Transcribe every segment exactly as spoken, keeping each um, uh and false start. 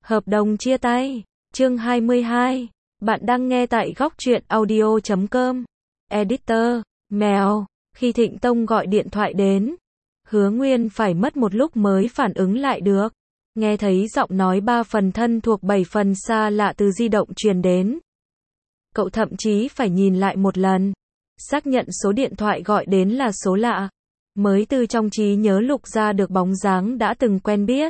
Hợp đồng chia tay. Chương hai mươi hai. Bạn đang nghe tại góc truyện audio chấm com. Editor, Mèo. Khi Thịnh Tông gọi điện thoại đến, Hứa Nguyên phải mất một lúc mới phản ứng lại được. Nghe thấy giọng nói ba phần thân thuộc bảy phần xa lạ từ di động truyền đến. Cậu thậm chí phải nhìn lại một lần, xác nhận số điện thoại gọi đến là số lạ, mới từ trong trí nhớ lục ra được bóng dáng đã từng quen biết.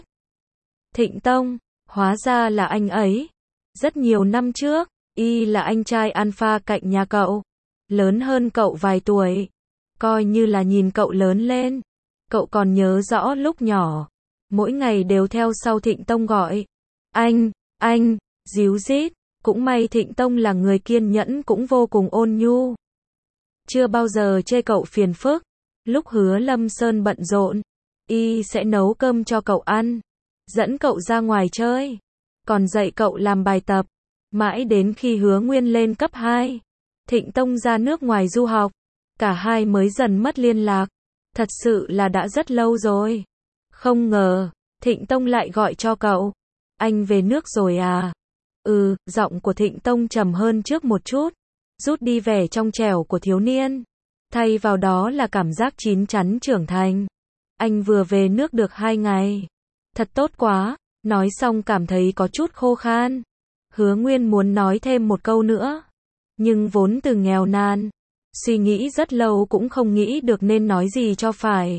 Thịnh Tông, hóa ra là anh ấy. Rất nhiều năm trước, y là anh trai alpha cạnh nhà cậu, lớn hơn cậu vài tuổi, coi như là nhìn cậu lớn lên. Cậu còn nhớ rõ lúc nhỏ, mỗi ngày đều theo sau Thịnh Tông gọi anh, anh, díu dít. Cũng may Thịnh Tông là người kiên nhẫn cũng vô cùng ôn nhu, chưa bao giờ chê cậu phiền phức. Lúc Hứa Lâm Sơn bận rộn, y sẽ nấu cơm cho cậu ăn, dẫn cậu ra ngoài chơi, còn dạy cậu làm bài tập. Mãi đến khi Hứa Nguyên lên cấp hai, Thịnh Tông ra nước ngoài du học, cả hai mới dần mất liên lạc. Thật sự là đã rất lâu rồi. Không ngờ, Thịnh Tông lại gọi cho cậu. Anh về nước rồi à? Ừ, giọng của Thịnh Tông trầm hơn trước một chút, rút đi vẻ trong trẻo của thiếu niên, thay vào đó là cảm giác chín chắn trưởng thành. Anh vừa về nước được hai ngày. Thật tốt quá. Nói xong cảm thấy có chút khô khan. Hứa Nguyên muốn nói thêm một câu nữa, nhưng vốn từ nghèo nàn, suy nghĩ rất lâu cũng không nghĩ được nên nói gì cho phải.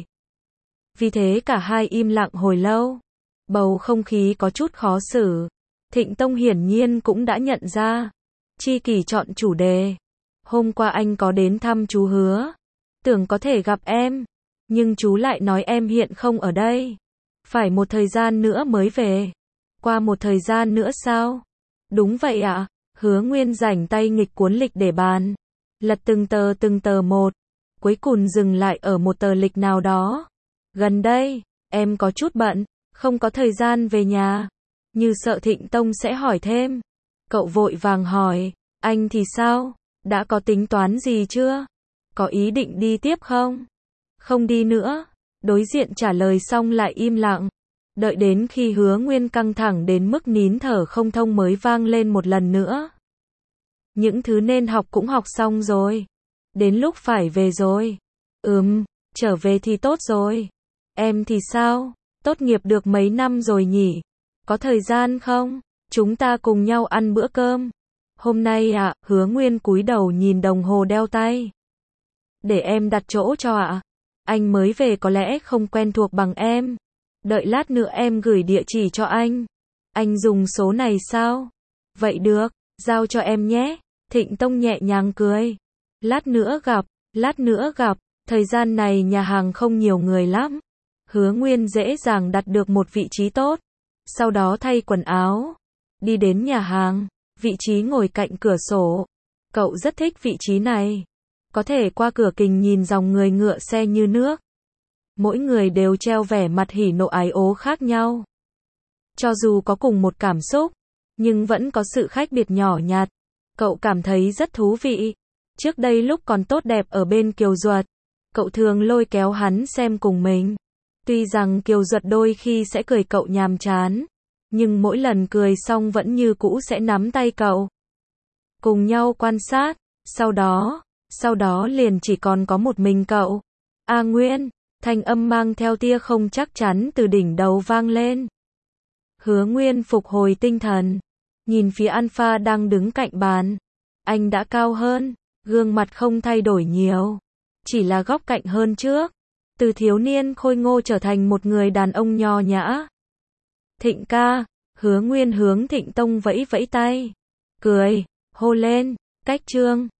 Vì thế cả hai im lặng hồi lâu. Bầu không khí có chút khó xử. Thịnh Tông hiển nhiên cũng đã nhận ra. Chi kỷ chọn chủ đề. Hôm qua anh có đến thăm chú Hứa, tưởng có thể gặp em, nhưng chú lại nói em hiện không ở đây, phải một thời gian nữa mới về. Qua một thời gian nữa sao? Đúng vậy ạ. À? Hứa Nguyên rảnh tay nghịch cuốn lịch để bàn, lật từng tờ từng tờ một, cuối cùng dừng lại ở một tờ lịch nào đó. Gần đây, em có chút bận, không có thời gian về nhà. Như sợ Thịnh Tông sẽ hỏi thêm, cậu vội vàng hỏi, anh thì sao? Đã có tính toán gì chưa? Có ý định đi tiếp không? Không đi nữa. Đối diện trả lời xong lại im lặng. Đợi đến khi Hứa Nguyên căng thẳng đến mức nín thở không thông mới vang lên một lần nữa. Những thứ nên học cũng học xong rồi. Đến lúc phải về rồi. Ừm, trở về thì tốt rồi. Em thì sao? Tốt nghiệp được mấy năm rồi nhỉ? Có thời gian không? Chúng ta cùng nhau ăn bữa cơm. Hôm nay ạ. À, Hứa Nguyên cúi đầu nhìn đồng hồ đeo tay. Để em đặt chỗ cho ạ. À. Anh mới về có lẽ không quen thuộc bằng em. Đợi lát nữa em gửi địa chỉ cho anh. Anh dùng số này sao? Vậy được, giao cho em nhé. Thịnh Tông nhẹ nhàng cười. Lát nữa gặp, lát nữa gặp. Thời gian này nhà hàng không nhiều người lắm. Hứa Nguyên dễ dàng đặt được một vị trí tốt. Sau đó thay quần áo, đi đến nhà hàng, vị trí ngồi cạnh cửa sổ. Cậu rất thích vị trí này. Có thể qua cửa kính nhìn dòng người ngựa xe như nước. Mỗi người đều treo vẻ mặt hỉ nộ ái ố khác nhau. Cho dù có cùng một cảm xúc, nhưng vẫn có sự khác biệt nhỏ nhặt. Cậu cảm thấy rất thú vị. Trước đây lúc còn tốt đẹp ở bên Kiều Duật, cậu thường lôi kéo hắn xem cùng mình. Tuy rằng Kiều Duật đôi khi sẽ cười cậu nhàm chán, nhưng mỗi lần cười xong vẫn như cũ sẽ nắm tay cậu, cùng nhau quan sát. Sau đó, sau đó liền chỉ còn có một mình cậu. A Nguyên, thanh âm mang theo tia không chắc chắn từ đỉnh đầu vang lên. Hứa Nguyên phục hồi tinh thần, nhìn phía Alpha đang đứng cạnh bàn. Anh đã cao hơn, gương mặt không thay đổi nhiều, chỉ là góc cạnh hơn trước. Từ thiếu niên khôi ngô trở thành một người đàn ông nho nhã. Thịnh ca. Hứa Nguyên hướng Thịnh Tông vẫy vẫy tay, cười, hô lên, cách trương.